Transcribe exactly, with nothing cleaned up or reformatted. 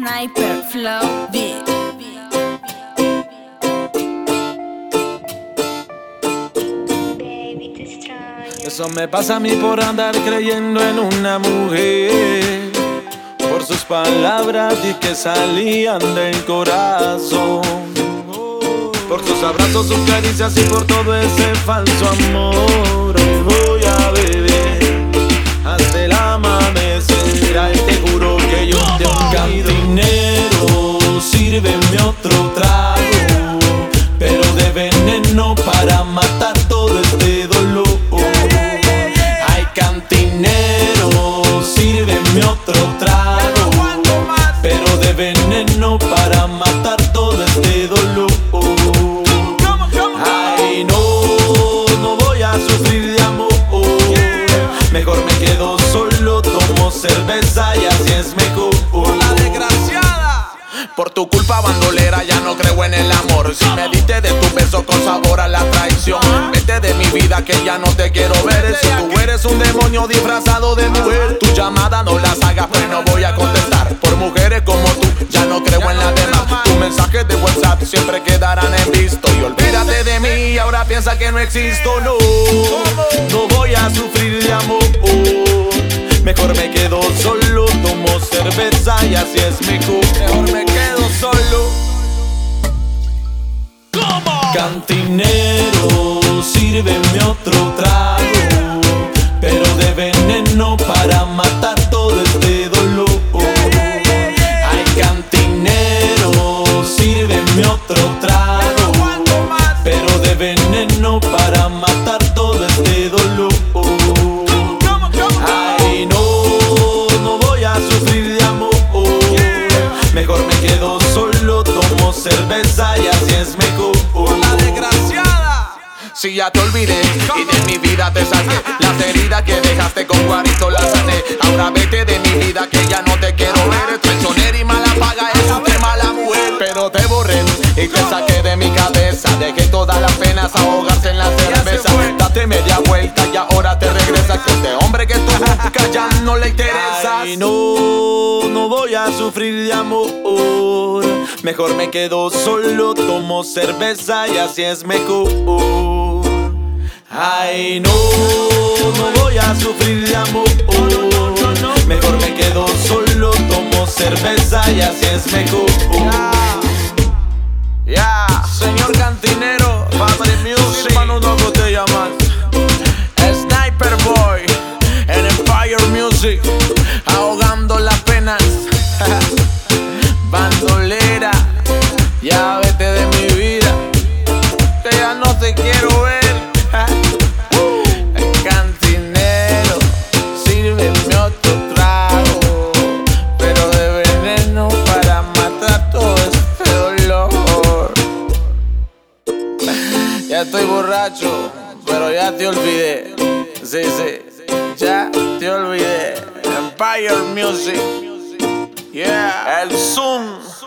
Sniper Flow Beat. Eso me pasa a mí por andar creyendo en una mujer, por sus palabras y que salían del corazón, por sus abrazos, sus caricias y por todo ese falso amor. Hoy voy a beber hasta el amanecer. Ay, te juro que yo te olvido. Cantinero, sírveme otro trago, pero de veneno para matar todo este dolor. Ay, cantinero, sírveme otro trago, pero de veneno para matar todo este dolor. Ay, no, no voy a sufrir de amor. Mejor me quedo solo, tomo cerveza y así es mejor. Por la desgraciada, por tu culpa bandolera ya no creo en el amor. Si me diste de tu beso con sabor a la traición, vete de mi vida que ya no te quiero ver. Si tú eres un demonio disfrazado de mujer, tu llamada no las hagas pues no voy a contestar. Por mujeres como tú ya no creo en las demás. Tus mensajes de WhatsApp siempre quedarán en visto. Y olvídate de mí, ahora piensa que no existo. No, no voy a sufrir de amor. Mejor me quedo solo, tomo cerveza y así es mejor. Mejor me quedo solo. ¿Cómo? Cantinero, sírveme otro trago, pero de veneno para matar todo este dolor. Ay, cantinero, sírveme otro trago, pero de veneno para matar todo este dolor. Ay, no, no voy a sufrir de amor. Mejor me quedo solo, tomo cerveza y así es mejor. Por la desgraciada, si ya te olvidé y de mi vida te saqué, las heridas que dejaste con Guarito las sané. Ahora vete de mi vida que ya no te quiero ver. Traicionera y mala paga es usted mala mujer. Pero te borré y te saqué de mi cabeza. Dejé todas las penas ahogarse en la cerveza. Date media vuelta y ahora te regresas. Que este hombre que tú buscas ya no le interesa. Ay, no, no voy a sufrir de amor. Mejor me quedo solo, tomo cerveza y así es mejor. Ay, no, no voy a sufrir de amor. Mejor me quedo solo, tomo cerveza y así es mejor. Ya, yeah. Señor Cantinero, Family Music, hermano, una botella más. Sniper Boy, en Empire Music, ahogando las penas. Bandolera, ya vete de mi vida, que ya no te quiero ver. Cantinero, sírveme otro trago, pero de veneno para matar todo este dolor. Ya estoy borracho, pero ya te olvidé. Sí, sí, ya te olvidé. Empire Music, yeah, el Zoom.